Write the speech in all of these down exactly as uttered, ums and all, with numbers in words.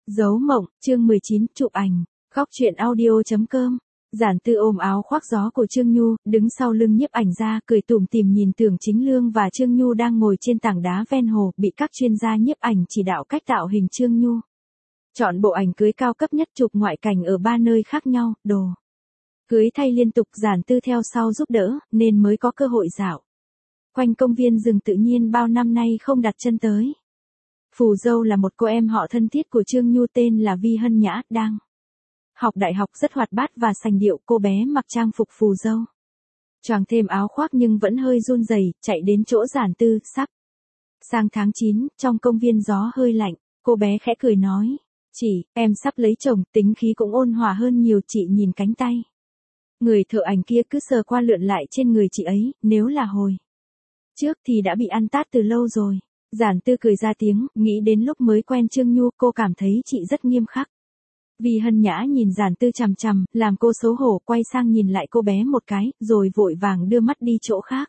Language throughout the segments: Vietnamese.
Dấu mộng, chương mười chín, chụp ảnh, góc truyện audio chấm com. Giản Tư ôm áo khoác gió của Trương Nhu, đứng sau lưng nhiếp ảnh ra, cười tủm tỉm nhìn Tưởng Chính Lương và Trương Nhu đang ngồi trên tảng đá ven hồ, bị các chuyên gia nhiếp ảnh chỉ đạo cách tạo hình Trương Nhu. Chọn bộ ảnh cưới cao cấp nhất, chụp ngoại cảnh ở ba nơi khác nhau, đồ cưới thay liên tục. Giản Tư theo sau giúp đỡ, nên mới có cơ hội dạo quanh công viên rừng tự nhiên bao năm nay không đặt chân tới. Phù dâu là một cô em họ thân thiết của Trương Nhu tên là Vi Hân Nhã, đang học đại học, rất hoạt bát và sành điệu. Cô bé mặc trang phục phù dâu, choàng thêm áo khoác nhưng vẫn hơi run rẩy, chạy đến chỗ Giản Tư. Sắp sang tháng chín, trong công viên gió hơi lạnh, cô bé khẽ cười nói, chị, em sắp lấy chồng, tính khí cũng ôn hòa hơn nhiều. Chị nhìn cánh tay người thợ ảnh kia cứ sờ qua lượn lại trên người chị ấy, nếu là hồi trước thì đã bị ăn tát từ lâu rồi. Giản Tư cười ra tiếng, nghĩ đến lúc mới quen Trương Nhu, cô cảm thấy chị rất nghiêm khắc. Vi Hân Nhã nhìn Giản Tư chằm chằm, làm cô xấu hổ, quay sang nhìn lại cô bé một cái, rồi vội vàng đưa mắt đi chỗ khác.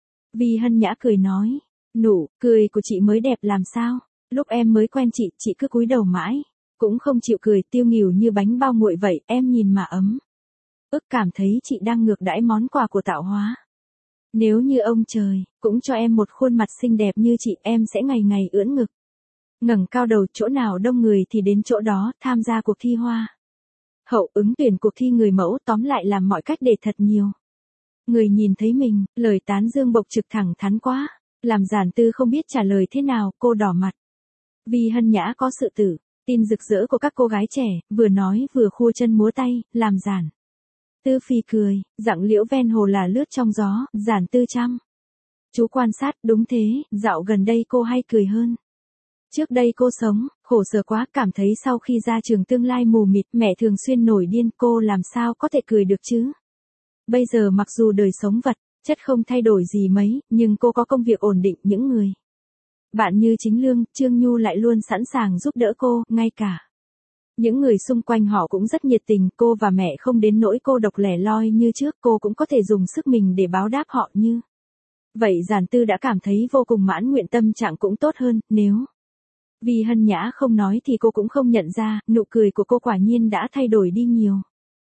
Vi Hân Nhã cười nói, nụ cười của chị mới đẹp làm sao? Lúc em mới quen chị, chị cứ cúi đầu mãi, cũng không chịu cười, tiêu nghỉu như bánh bao nguội vậy. Em nhìn mà ấm ức, cảm thấy chị đang ngược đãi món quà của tạo hóa. Nếu như ông trời cũng cho em một khuôn mặt xinh đẹp như chị, em sẽ ngày ngày ưỡn ngực, ngẩng cao đầu, chỗ nào đông người thì đến chỗ đó, tham gia cuộc thi hoa hậu, ứng tuyển cuộc thi người mẫu, tóm lại làm mọi cách để thật nhiều người nhìn thấy mình. Lời tán dương bộc trực thẳng thắn quá, làm Giản Tư không biết trả lời thế nào, cô đỏ mặt. Vi Hân Nhã có sự tự tin rực rỡ của các cô gái trẻ, vừa nói vừa khua chân múa tay, làm Giản Tư phì cười. Dặng liễu ven hồ là lướt trong gió, Giản Tư chăm chú quan sát. Đúng thế, dạo gần đây cô hay cười hơn. Trước đây cô sống khổ sở quá, cảm thấy sau khi ra trường tương lai mù mịt, mẹ thường xuyên nổi điên, cô làm sao có thể cười được chứ. Bây giờ mặc dù đời sống vật chất không thay đổi gì mấy, nhưng cô có công việc ổn định, những người bạn như Chính Lương, Trương Nhu lại luôn sẵn sàng giúp đỡ cô, ngay cả những người xung quanh họ cũng rất nhiệt tình. Cô và mẹ không đến nỗi cô độc lẻ loi như trước, cô cũng có thể dùng sức mình để báo đáp họ như vậy. Giản Tư đã cảm thấy vô cùng mãn nguyện, tâm trạng cũng tốt hơn. Nếu Vi Hân Nhã không nói thì cô cũng không nhận ra, nụ cười của cô quả nhiên đã thay đổi đi nhiều.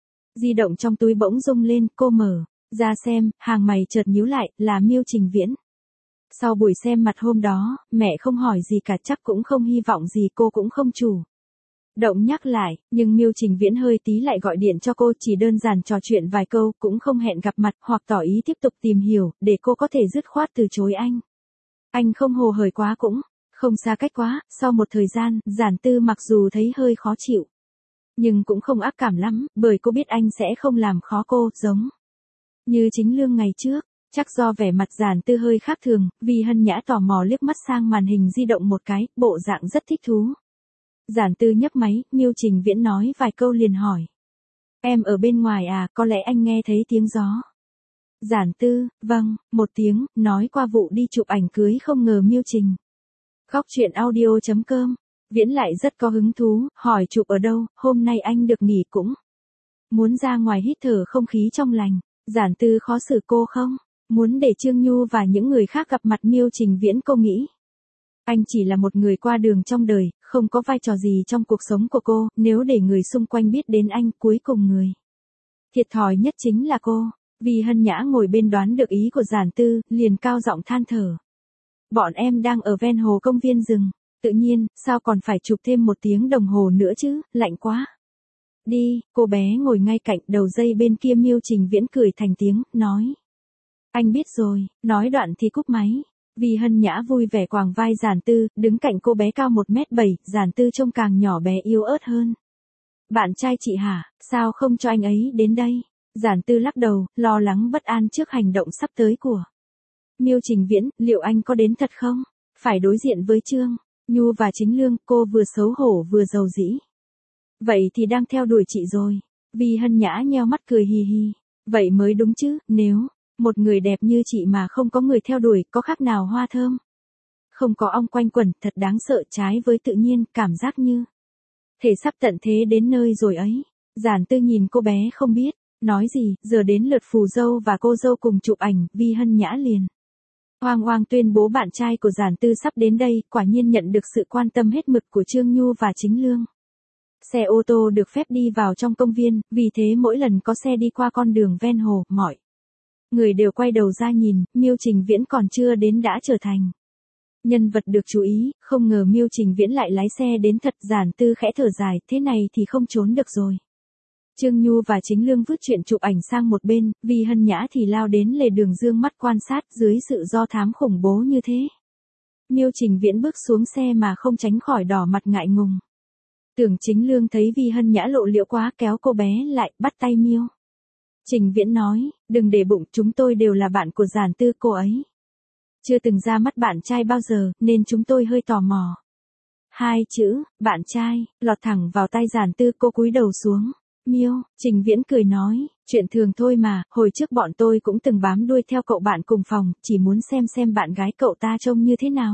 Di động trong túi bỗng rung lên, cô mở ra xem, hàng mày chợt nhíu lại, là Miêu Trình Viễn. Sau buổi xem mặt hôm đó, mẹ không hỏi gì cả, chắc cũng không hy vọng gì, cô cũng không chủ động nhắc lại, nhưng Miêu Trình Viễn hơi tí lại gọi điện cho cô, chỉ đơn giản trò chuyện vài câu, cũng không hẹn gặp mặt hoặc tỏ ý tiếp tục tìm hiểu, để cô có thể dứt khoát từ chối anh. Anh không hồ hởi quá, cũng không xa cách quá. Sau một thời gian, Giản Tư mặc dù thấy hơi khó chịu, nhưng cũng không ác cảm lắm, bởi cô biết anh sẽ không làm khó cô, giống như Chính Lương ngày trước. Chắc do vẻ mặt Giản Tư hơi khác thường, Vi Hân Nhã tò mò liếc mắt sang màn hình di động một cái, bộ dạng rất thích thú. Giản Tư nhấc máy, Miêu Trình Viễn nói vài câu liền hỏi, em ở bên ngoài à, có lẽ anh nghe thấy tiếng gió. Giản Tư, vâng, một tiếng, nói qua vụ đi chụp ảnh cưới. Không ngờ Miêu Trình góc truyện audio chấm com Viễn lại rất có hứng thú, hỏi chụp ở đâu, hôm nay anh được nghỉ cũng muốn ra ngoài hít thở không khí trong lành. Giản Tư khó xử, cô không muốn để Trương Nhu và những người khác gặp mặt Miêu Trình Viễn. Cô nghĩ anh chỉ là một người qua đường trong đời, không có vai trò gì trong cuộc sống của cô. Nếu để người xung quanh biết đến anh, cuối cùng người thiệt thòi nhất chính là cô. Vi Hân Nhã ngồi bên đoán được ý của Giản Tư, liền cao giọng than thở, bọn em đang ở ven hồ công viên rừng, tự nhiên, sao còn phải chụp thêm một tiếng đồng hồ nữa chứ, lạnh quá. Đi, cô bé ngồi ngay cạnh đầu dây bên kia. Miêu Trình Viễn cười thành tiếng, nói, anh biết rồi. Nói đoạn thì cúp máy. Vi Hân Nhã vui vẻ quàng vai Giản Tư, đứng cạnh cô bé cao một mét bảy, Giản Tư trông càng nhỏ bé yếu ớt hơn. Bạn trai chị hả, sao không cho anh ấy đến đây? Giản Tư lắc đầu, lo lắng bất an trước hành động sắp tới của Miêu Trình Viễn. Liệu anh có đến thật không? Phải đối diện với Trương Nhu và Chính Lương, cô vừa xấu hổ vừa giàu dĩ. Vậy thì đang theo đuổi chị rồi. Vi Hân Nhã nheo mắt cười hì hì. Vậy mới đúng chứ, nếu một người đẹp như chị mà không có người theo đuổi, có khác nào hoa thơm không có ong quanh quẩn, thật đáng sợ, trái với tự nhiên, cảm giác như thể sắp tận thế đến nơi rồi ấy. Giản Tư nhìn cô bé không biết nói gì. Giờ đến lượt phù dâu và cô dâu cùng chụp ảnh, Vi Hân Nhã liền oang oang tuyên bố bạn trai của Giản Tư sắp đến đây. Quả nhiên nhận được sự quan tâm hết mực của Trương Nhu và Chính Lương. Xe ô tô được phép đi vào trong công viên, vì thế mỗi lần có xe đi qua con đường ven hồ, mọi người đều quay đầu ra nhìn, Miêu Trình Viễn còn chưa đến đã trở thành nhân vật được chú ý, không ngờ Miêu Trình Viễn lại lái xe đến thật. Giản Tư khẽ thở dài, thế này thì không trốn được rồi. Trương Nhu và Chính Lương vứt chuyện chụp ảnh sang một bên, Vi Hân Nhã thì lao đến lề đường dương mắt quan sát dưới sự do thám khủng bố như thế. Miêu Trình Viễn bước xuống xe mà không tránh khỏi đỏ mặt ngại ngùng. Tưởng Chính Lương thấy Vi Hân Nhã lộ liễu quá kéo cô bé lại, bắt tay Miêu Trình Viễn nói, đừng để bụng, chúng tôi đều là bạn của Giản Tư, cô ấy chưa từng ra mắt bạn trai bao giờ, nên chúng tôi hơi tò mò. Hai chữ, bạn trai, lọt thẳng vào tai Giản Tư, cô cúi đầu xuống. Miêu Trình Viễn cười nói, chuyện thường thôi mà, hồi trước bọn tôi cũng từng bám đuôi theo cậu bạn cùng phòng, chỉ muốn xem xem bạn gái cậu ta trông như thế nào.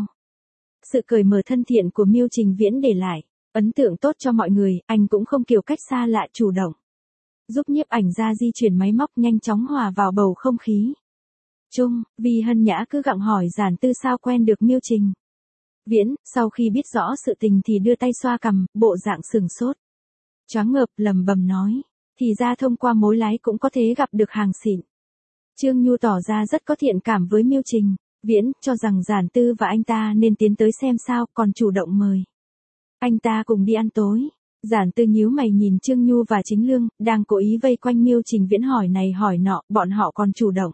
Sự cởi mở thân thiện của Miêu Trình Viễn để lại ấn tượng tốt cho mọi người, anh cũng không kiểu cách xa lạ, chủ động giúp nhiếp ảnh ra di chuyển máy móc, nhanh chóng hòa vào bầu không khí chung. Vi Hân Nhã cứ gặng hỏi Giản Tư sao quen được Miêu Trình Viễn, sau khi biết rõ sự tình thì đưa tay xoa cằm, bộ dạng sừng sốt, choáng ngợp, lẩm bẩm nói, thì ra thông qua mối lái cũng có thể gặp được hàng xịn. Trương Nhu tỏ ra rất có thiện cảm với Miêu Trình Viễn, cho rằng Giản Tư và anh ta nên tiến tới xem sao, còn chủ động mời anh ta cùng đi ăn tối. Giản Tư nhíu mày nhìn Trương Nhu và Chính Lương, đang cố ý vây quanh Miêu Trình Viễn hỏi này hỏi nọ, bọn họ còn chủ động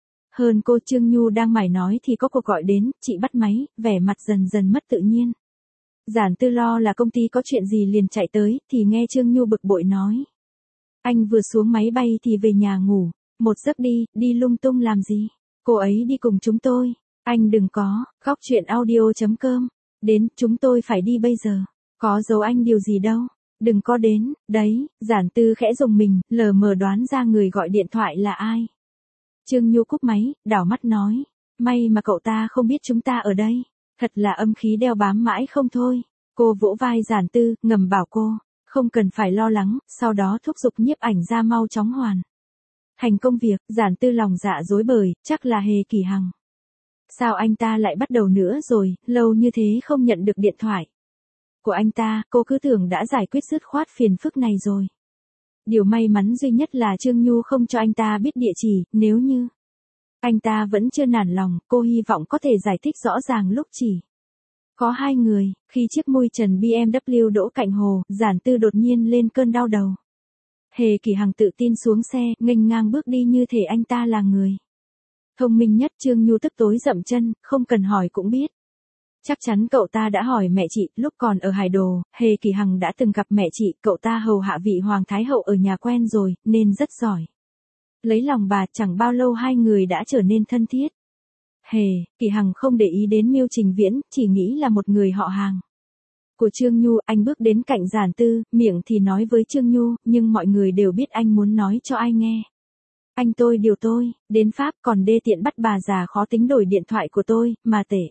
hơn cô. Trương Nhu đang mải nói thì có cuộc gọi đến, chị bắt máy, vẻ mặt dần dần mất tự nhiên. Giản Tư lo là công ty có chuyện gì liền chạy tới, thì nghe Trương Nhu bực bội nói, anh vừa xuống máy bay thì về nhà ngủ một giấc đi, đi lung tung làm gì, cô ấy đi cùng chúng tôi. Anh đừng có, góc chuyện audio chấm com, đến, chúng tôi phải đi bây giờ, có giấu anh điều gì đâu, đừng có đến, đấy. Giản Tư khẽ rùng mình, lờ mờ đoán ra người gọi điện thoại là ai. Trương Nhu cúp máy, đảo mắt nói, may mà cậu ta không biết chúng ta ở đây, thật là âm khí đeo bám mãi không thôi. Cô vỗ vai Giản Tư, ngầm bảo cô, không cần phải lo lắng, sau đó thúc giục nhiếp ảnh ra mau chóng hoàn hành công việc. Giản Tư lòng dạ rối bời, chắc là Hề Kỳ Hằng. Sao anh ta lại bắt đầu nữa rồi, lâu như thế không nhận được điện thoại của anh ta, cô cứ tưởng đã giải quyết dứt khoát phiền phức này rồi. Điều may mắn duy nhất là Trương Nhu không cho anh ta biết địa chỉ, nếu như anh ta vẫn chưa nản lòng, cô hy vọng có thể giải thích rõ ràng lúc chỉ có hai người. Khi chiếc mui trần bê em vê đỗ cạnh hồ, Giản Tư đột nhiên lên cơn đau đầu. Hề Kỳ Hằng tự tin xuống xe, nghênh ngang bước đi như thể anh ta là người thông minh nhất. Trương Nhu tức tối dậm chân, không cần hỏi cũng biết. Chắc chắn cậu ta đã hỏi mẹ chị, lúc còn ở Hải Đồ, Hề Kỳ Hằng đã từng gặp mẹ chị, cậu ta hầu hạ vị Hoàng Thái Hậu ở nhà quen rồi, nên rất giỏi lấy lòng bà. Chẳng bao lâu hai người đã trở nên thân thiết. Hề Kỳ Hằng không để ý đến Miêu Trình Viễn, chỉ nghĩ là một người họ hàng của Trương Nhu. Anh bước đến cạnh Giản Tư, miệng thì nói với Trương Nhu, nhưng mọi người đều biết anh muốn nói cho ai nghe. Anh tôi điều tôi đến Pháp, còn đê tiện bắt bà già khó tính đổi điện thoại của tôi, mà tệ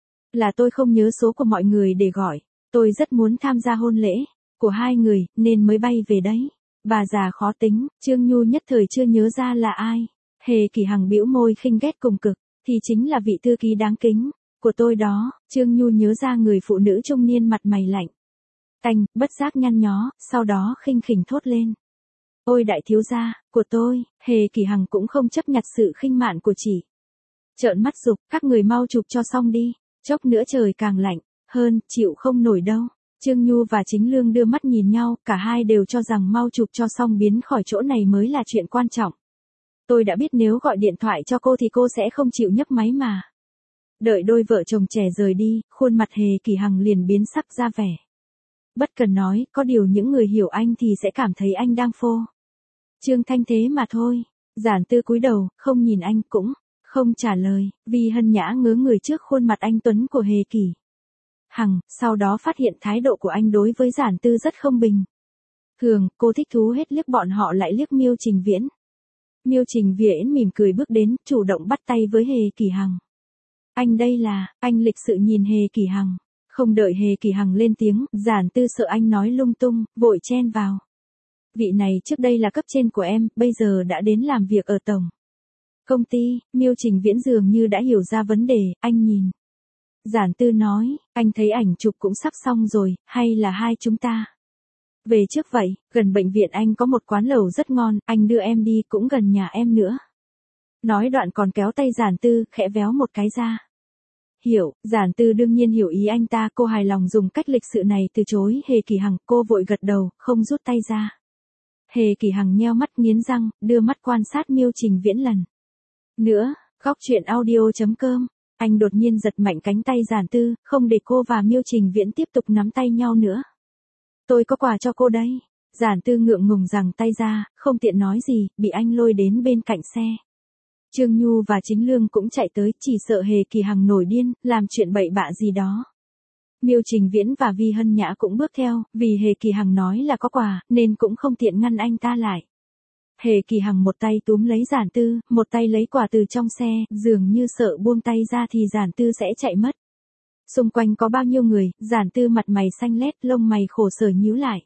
là tôi không nhớ số của mọi người để gọi. Tôi rất muốn tham gia hôn lễ của hai người, nên mới bay về đấy. Bà già khó tính, Trương Nhu nhất thời chưa nhớ ra là ai. Hề Kỳ Hằng bĩu môi khinh ghét cùng cực, thì chính là vị thư ký đáng kính của tôi đó. Trương Nhu nhớ ra người phụ nữ trung niên mặt mày lạnh tanh, bất giác nhăn nhó, sau đó khinh khỉnh thốt lên, ôi đại thiếu gia của tôi. Hề Kỳ Hằng cũng không chấp nhặt sự khinh mạn của chị, trợn mắt giục, các người mau chụp cho xong đi, chốc nữa trời càng lạnh hơn, chịu không nổi đâu. Trương Nhu và Chính Lương đưa mắt nhìn nhau, cả hai đều cho rằng mau chụp cho xong biến khỏi chỗ này mới là chuyện quan trọng. Tôi đã biết nếu gọi điện thoại cho cô thì cô sẽ không chịu nhấc máy mà. Đợi đôi vợ chồng trẻ rời đi, khuôn mặt Hề Kỳ Hằng liền biến sắc ra vẻ bất cần nói, có điều những người hiểu anh thì sẽ cảm thấy anh đang phô trương thanh thế mà thôi. Giản Tư cúi đầu, không nhìn anh, cũng không trả lời. Vi Hân Nhã ngớ người trước khuôn mặt anh tuấn của Hề Kỳ Hằng, sau đó phát hiện thái độ của anh đối với Giản Tư rất không bình thường. Cô thích thú hết liếc bọn họ lại liếc Miêu Trình Viễn. Miêu Trình Viễn mỉm cười bước đến, chủ động bắt tay với Hề Kỳ Hằng. Anh đây là, anh lịch sự nhìn Hề Kỳ Hằng. Không đợi Hề Kỳ Hằng lên tiếng, Giản Tư sợ anh nói lung tung, vội chen vào. Vị này trước đây là cấp trên của em, bây giờ đã đến làm việc ở tổng công ty. Miêu Trình Viễn dường như đã hiểu ra vấn đề, anh nhìn Giản Tư nói, anh thấy ảnh chụp cũng sắp xong rồi, hay là hai chúng ta Về trước vậy, gần bệnh viện anh có một quán lẩu rất ngon, anh đưa em đi, cũng gần nhà em nữa. Nói đoạn còn kéo tay Giản Tư, khẽ véo một cái ra. Hiểu, Giản Tư đương nhiên hiểu ý anh ta, cô hài lòng dùng cách lịch sự này từ chối Hề Kỳ Hằng, cô vội gật đầu, không rút tay ra. Hề Kỳ Hằng nheo mắt nghiến răng, đưa mắt quan sát Miêu Trình Viễn lần nữa. Góc truyện audio chấm com. Anh đột nhiên giật mạnh cánh tay Giản Tư, không để cô và Miêu Trình Viễn tiếp tục nắm tay nhau nữa. Tôi có quà cho cô đấy. Giản Tư ngượng ngùng giằng tay ra, không tiện nói gì, bị anh lôi đến bên cạnh xe. Trương Nhu và Chính Lương cũng chạy tới, chỉ sợ Hề Kỳ Hằng nổi điên, làm chuyện bậy bạ gì đó. Miêu Trình Viễn và Vi Hân Nhã cũng bước theo, vì Hề Kỳ Hằng nói là có quà, nên cũng không tiện ngăn anh ta lại. Hề Kỳ Hằng một tay túm lấy Giản Tư, một tay lấy quà từ trong xe, dường như sợ buông tay ra thì Giản Tư sẽ chạy mất. Xung quanh có bao nhiêu người, Giản Tư mặt mày xanh lét, lông mày khổ sở nhíu lại.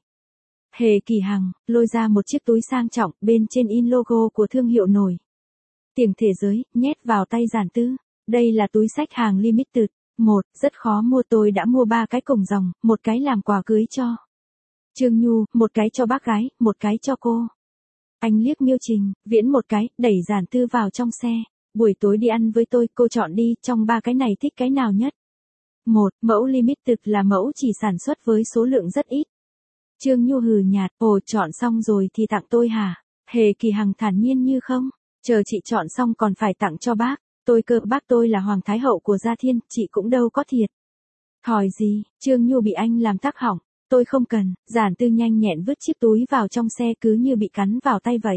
Hề Kỳ Hằng lôi ra một chiếc túi sang trọng, bên trên in logo của thương hiệu nổi tiếng thế giới, nhét vào tay Giản Tư. Đây là túi xách hàng limited. Một, rất khó mua, tôi đã mua ba cái cùng dòng, một cái làm quà cưới cho Trương Nhu, một cái cho bác gái, một cái cho cô. Anh liếc Miêu Trình Viễn một cái, đẩy Giản Tư vào trong xe. Buổi tối đi ăn với tôi, cô chọn đi, trong ba cái này thích cái nào nhất? Một, mẫu limited là mẫu chỉ sản xuất với số lượng rất ít. Trương Nhu hừ nhạt, ồ, chọn xong rồi thì tặng tôi hả? Hề Kỳ Hằng thản nhiên như không, chờ chị chọn xong còn phải tặng cho bác. Tôi cơ, bác tôi là hoàng thái hậu của Gia Thiên, chị cũng đâu có thiệt. Thòi gì? Trương Nhu bị anh làm tắc hỏng. Tôi không cần. Giản Tư nhanh nhẹn vứt chiếc túi vào trong xe, cứ như bị cắn vào tay vậy.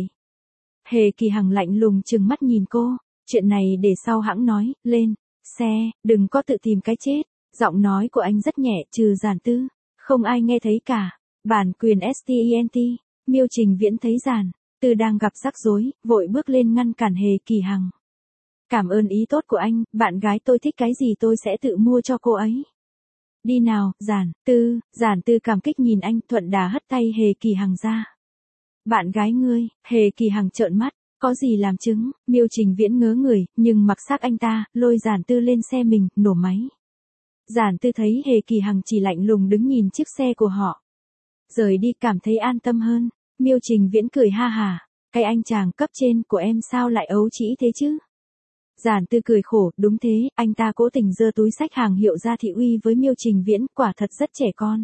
Hề Kỳ Hằng lạnh lùng trừng mắt nhìn cô. Chuyện này để sau hãng nói. Lên xe, đừng có tự tìm cái chết. Giọng nói của anh rất nhẹ, trừ Giản Tư, không ai nghe thấy cả. Bản quyền stent. Miêu Trình Viễn thấy Giản Tư đang gặp rắc rối, vội bước lên ngăn cản Hề Kỳ Hằng. Cảm ơn ý tốt của anh, bạn gái tôi thích cái gì tôi sẽ tự mua cho cô ấy. Đi nào, Giản Tư. Giản Tư cảm kích nhìn anh, thuận đà hất tay Hề Kỳ Hằng ra. Bạn gái ngươi? Hề Kỳ Hằng trợn mắt, có gì làm chứng? Miêu Trình Viễn ngớ người, nhưng mặc xác anh ta, lôi Giản Tư lên xe mình, nổ máy. Giản Tư thấy Hề Kỳ Hằng chỉ lạnh lùng đứng nhìn chiếc xe của họ, rời đi, cảm thấy an tâm hơn. Miêu Trình Viễn cười ha hà, cái anh chàng cấp trên của em sao lại ấu trĩ thế chứ? Giản Tư cười khổ, đúng thế, anh ta cố tình giơ túi xách hàng hiệu ra thị uy với Miêu Trình Viễn, quả thật rất trẻ con.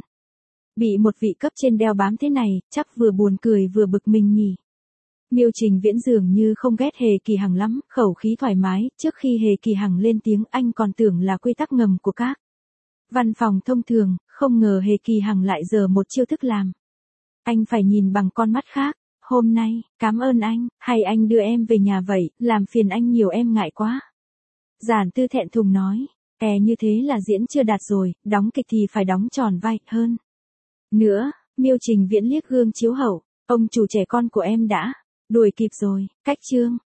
Bị một vị cấp trên đeo bám thế này, chắc vừa buồn cười vừa bực mình nhỉ. Miêu Trình Viễn dường như không ghét Hề Kỳ Hằng lắm, khẩu khí thoải mái, trước khi Hề Kỳ Hằng lên tiếng anh còn tưởng là quy tắc ngầm của các văn phòng thông thường, không ngờ Hề Kỳ Hằng lại giở một chiêu thức làm. Anh phải nhìn bằng con mắt khác. Hôm nay, cảm ơn anh, hay anh đưa em về nhà vậy, làm phiền anh nhiều em ngại quá. Giản Tư thẹn thùng nói, e như thế là diễn chưa đạt rồi, đóng kịch thì phải đóng tròn vai hơn. Nữa, Miêu Trình Viễn liếc gương chiếu hậu, ông chủ trẻ con của em đã đuổi kịp rồi, cách chương.